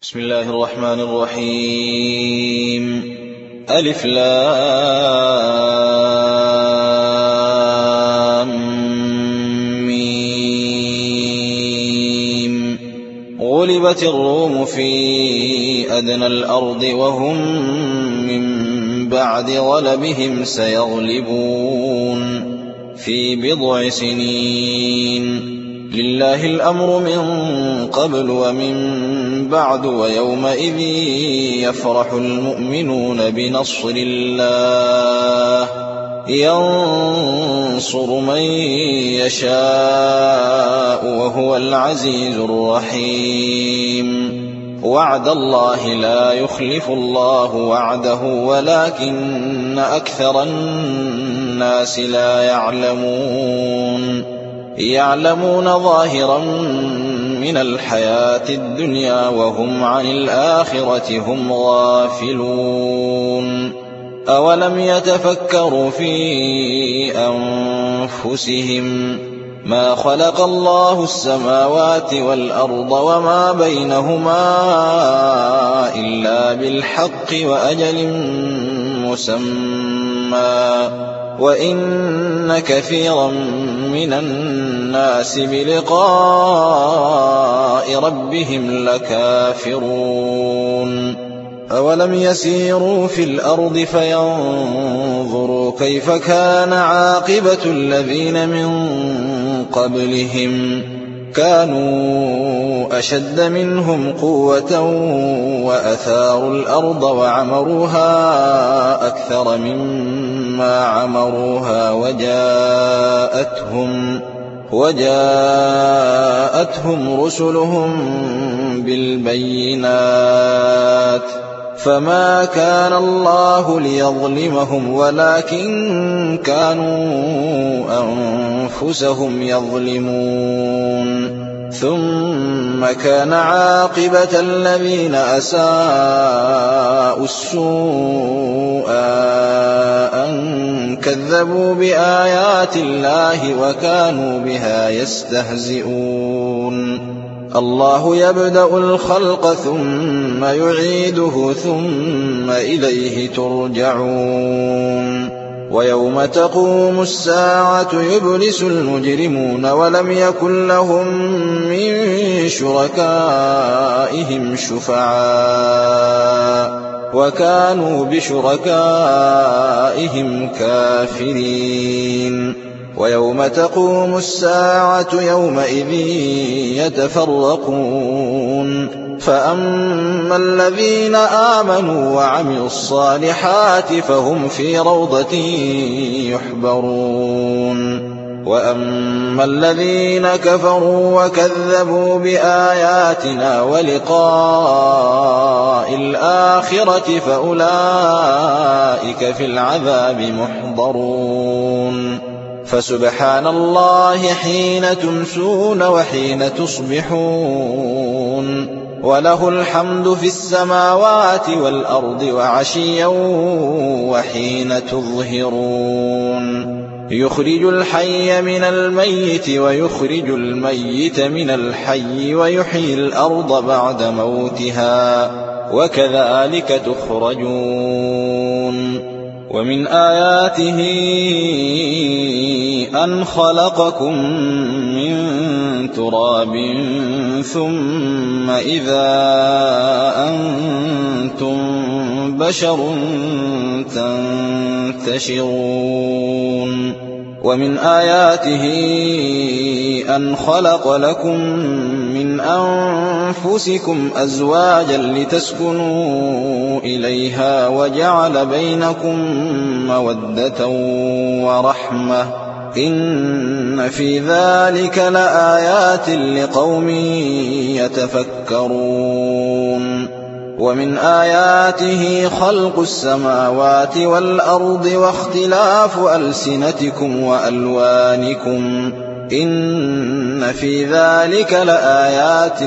بسم الله الرحمن الرحيم. ألف لام ميم. غلبت الروم في أدنى الأرض وهم من بعد غلبهم سيغلبون في بضع سنين. لله الأمر من قبل ومن بعد ويومئذ يفرح المؤمنون بنصر الله ينصر من يشاء وهو العزيز الرحيم. وعد الله لا يخلف الله وعده ولكن أكثر الناس لا يعلمون ظاهرا من الحياة الدنيا وهم عن الآخرة هم غافلون. أولم يتفكروا في أنفسهم ما خلق الله السماوات والأرض وما بينهما إلا بالحق وأجل مسمى وإن كثيرا من الناس بلقاء ربهم لكافرون. أولم يسيروا في الأرض فينظروا كيف كان عاقبة الذين من قبلهم كانوا أشد منهم قوة وأثاروا الأرض وعمروها أكثر مما عمروها وجاءتهم رسلهم بالبينات فما كان الله ليظلمهم ولكن كانوا أنفسهم يظلمون. ثم كان عاقبة الذين أساءوا السوء أن كذبوا بآيات الله وكانوا بها يستهزئون. الله يبدأ الخلق ثم يعيده ثم إليه ترجعون. ويوم تقوم الساعة يبلس المجرمون ولم يكن لهم من شركائهم شفعاء وكانوا بشركائهم كافرين. ويوم تقوم الساعة يومئذ يتفرقون فأما الذين آمنوا وعملوا الصالحات فهم في روضة يحبرون وأما الذين كفروا وكذبوا بآياتنا ولقاء الآخرة فأولئك في العذاب محضرون. فسبحان الله حين تمسون وحين تصبحون وله الحمد في السماوات والأرض وعشيا وحين تظهرون. يخرج الحي من الميت ويخرج الميت من الحي ويحيي الأرض بعد موتها وكذلك تخرجون. ومن آياته أن خلقكم من تراب ثم إذا أنتم بشر تنتشرون. ومن آياته أن خلق لكم من أنفسكم أزواجا لتسكنوا إليها وجعل بينكم مودة ورحمة إن في ذلك لآيات لقوم يتفكرون. ومن آياته خلق السماوات والأرض واختلاف ألسنتكم وألوانكم إن في ذلك لآيات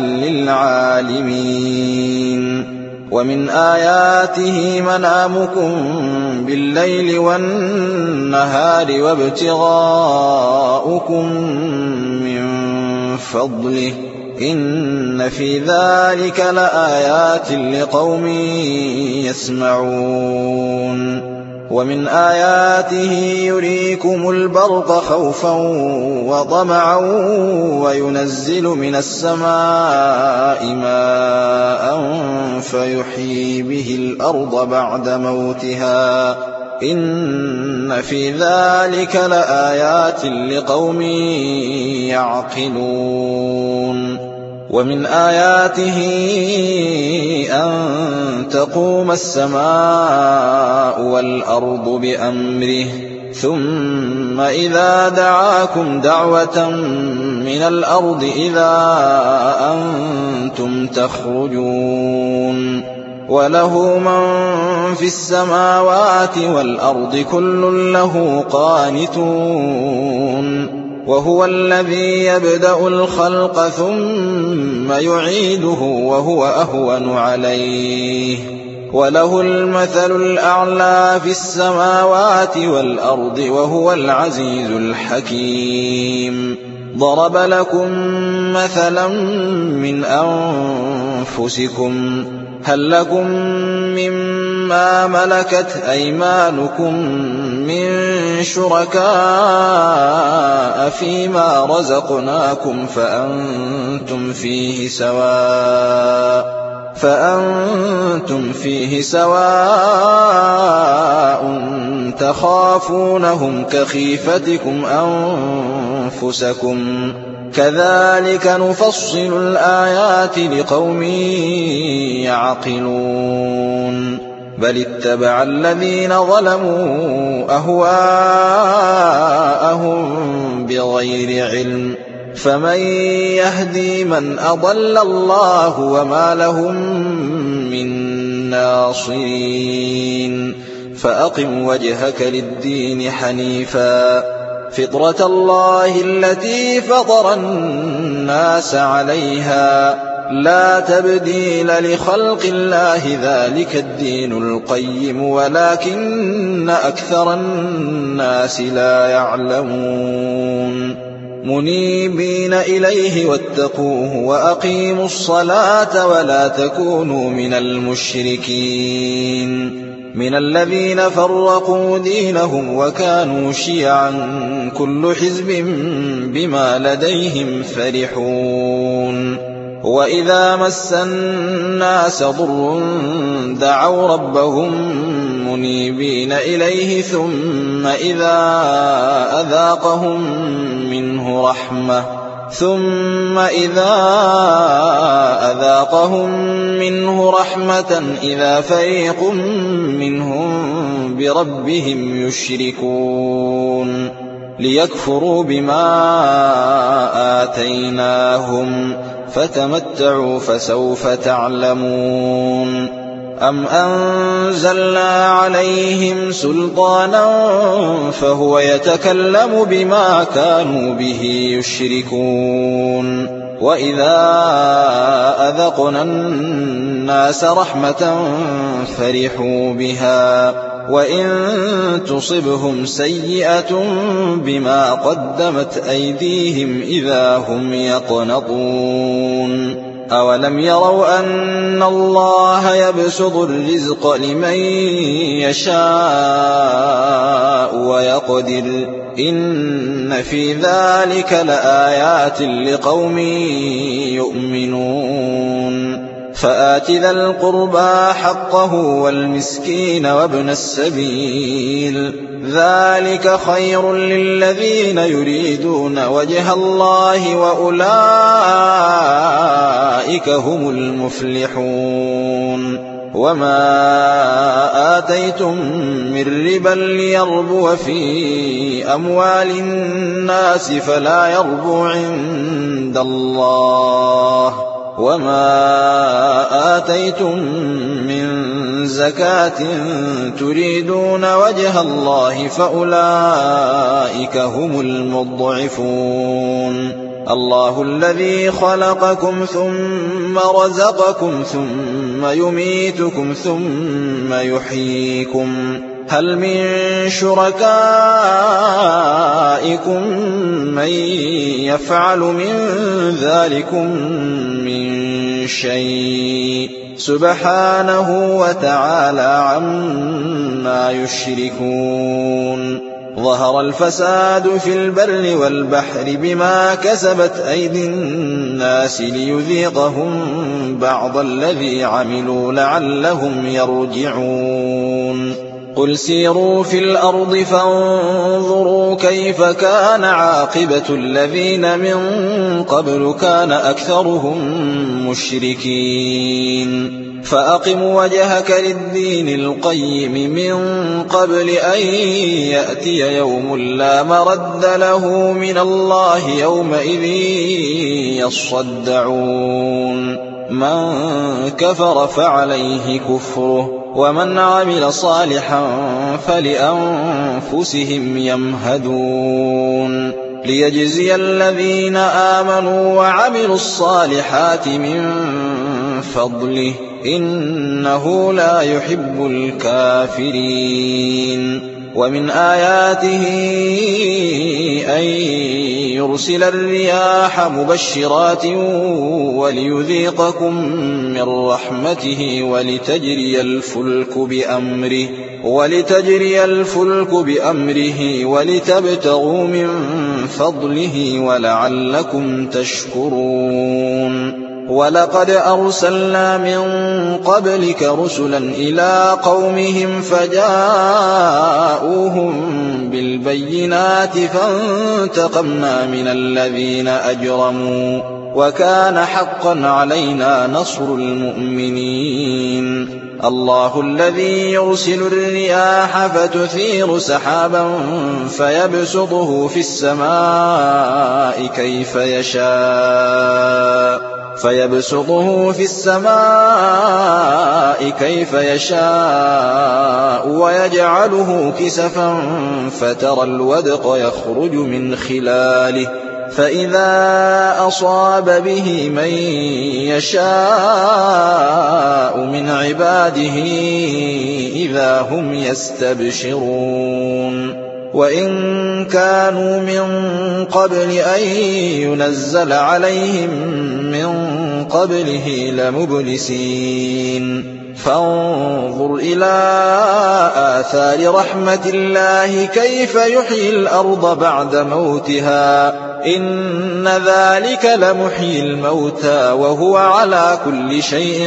للعالمين. ومن آياته منامكم بالليل والنهار وابتغاؤكم من فضله إن في ذلك لآيات لقوم يسمعون ومن آياته يريكم البرق خوفا وطمعا وينزل من السماء ماء فيحيي به الأرض بعد موتها إن في ذلك لآيات لقوم يعقلون ومن آياته أن تقوم السماء والأرض بأمره ثم إذا دعاكم دعوة من الأرض إذا أنتم تخرجون وله من في السماوات والأرض كل له قانتون وهو الذي يبدأ الخلق ثم يعيده وهو أهون عليه وله المثل الأعلى في السماوات والأرض وهو العزيز الحكيم ضرب لكم مثلا من أنفسكم هل لكم مما ملكت أيمانكم من شركاء فيما رزقناكم فأنتم فيه سواء تخافونهم كخيفتكم أنفسكم كذلك نفصل الآيات لقوم يعقلون بل اتبع الذين ظلموا أهواءهم بغير علم فمن يهدي من أضل الله وما لهم من ناصرين فأقم وجهك للدين حنيفا فطرة الله التي فطر الناس عليها لا تبديل لخلق الله ذلك الدين القيم ولكن أكثر الناس لا يعلمون منيبين إليه واتقوه وأقيموا الصلاة ولا تكونوا من المشركين من الذين فرقوا دينهم وكانوا شيعا كل حزب بما لديهم فرحون وإذا مس الناس ضر دعوا ربهم منيبين إليه ثم إذا أذاقهم منه رحمة إذا فريق منهم بربهم يشركون ليكفروا بما آتيناهم فتمتعوا فسوف تعلمون أم أنزلنا عليهم سلطانا فهو يتكلم بما كانوا به يشركون وإذا أذقنا الناس رحمة فرحوا بها وإن تصبهم سيئة بما قدمت أيديهم إذا هم يقنطون أولم يروا أن الله يبسط الرزق لمن يشاء ويقدر إن في ذلك لآيات لقوم يؤمنون فآت ذا القربى حقه والمسكين وابن السبيل ذلك خير للذين يريدون وجه الله وأولئك هم المفلحون وما آتيتم من ربا ليربو في أموال الناس فلا يربو عند الله وما آتيتم من زكاة تريدون وجه الله فأولئك هم المضعفون الله الذي خلقكم ثم رزقكم ثم يميتكم ثم يحييكم هل من شركائكم من يفعل من ذلكم من شيء سبحانه وتعالى عما يشركون ظهر الفساد في البر والبحر بما كسبت أيدي الناس ليذيقهم بعض الذي عملوا لعلهم يرجعون قل سيروا في الأرض فانظروا كيف كان عاقبة الذين من قبل كان أكثرهم مشركين فأقم وجهك للدين القيم من قبل أن يأتي يوم لا مرد له من الله يومئذ يصدعون من كفر فعليه كفره ومن عمل صالحا فلأنفسهم يمهدون ليجزي الذين آمنوا وعملوا الصالحات من فضله إنه لا يحب الكافرين ومن آياته أن يرسل الرياح مبشرات وليذيقكم من رحمته ولتجري الفلك بأمره ولتبتغوا من فضله ولعلكم تشكرون ولقد أرسلنا من قبلك رسلا إلى قومهم فجاءوهم بالبينات فانتقمنا من الذين أجرموا وكان حقا علينا نصر المؤمنين الله الذي يرسل الرياح فتثير سحابا فيبسطه في السماء كيف يشاء ويجعله كسفا فترى الودق يخرج من خلاله فإذا أصاب به من يشاء من عباده إذا هم يستبشرون وإن كانوا من قبل أن ينزل عليهم من قبله لمبلسين فانظر إلى آثار رحمة الله كيف يحيي الأرض بعد موتها إن ذلك لمحيي الموتى وهو على كل شيء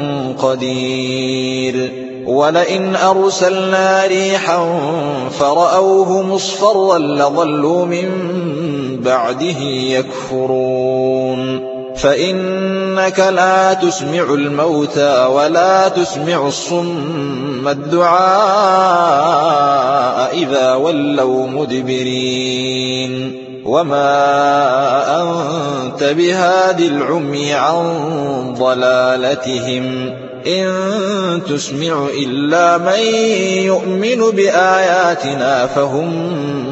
قدير ولئن أرسلنا ريحا فرأوه مصفرا لظلوا من بعده يكفرون فإنك لا تسمع الموتى ولا تسمع الصم الدعاء إذا ولوا مدبرين وما أنت بهاد العمي عن ضلالتهم إن تسمع إلا من يؤمن بآياتنا فهم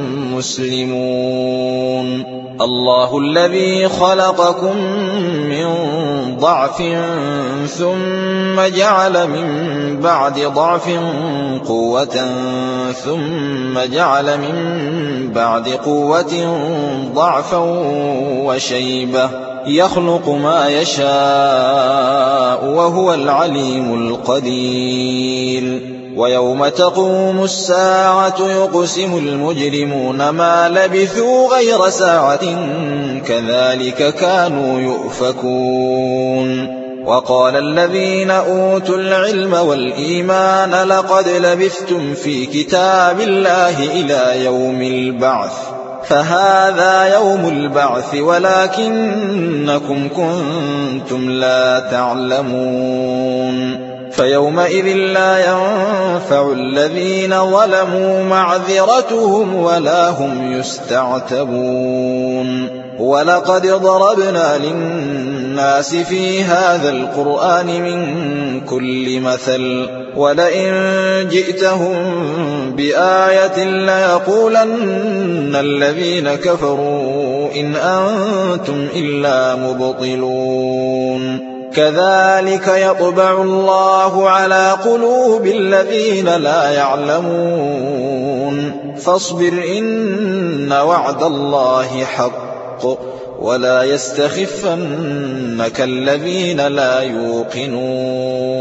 مسلمون الله الذي خلقكم من ضعف ثم جعل من بعد ضعف قوة ثم جعل من بعد قوة ضعفا وشيبة يخلق ما يشاء وهو العليم القدير ويوم تقوم الساعة يقسم المجرمون ما لبثوا غير ساعة كذلك كانوا يؤفكون وقال الذين أوتوا العلم والإيمان لقد لبثتم في كتاب الله إلى يوم البعث فهذا يوم البعث ولكنكم كنتم لا تعلمون فيومئذ لا ينفع الذين ظلموا معذرتهم ولا هم يستعتبون ولقد ضربنا للناس في هذا القرآن من كل مثل ولئن جئتهم بآية ليقولن الذين كفروا إن أنتم إلا مبطلون كذلك يطبع الله على قلوب الذين لا يعلمون فاصبر إن وعد الله حق ولا يستخفنك الذين لا يوقنون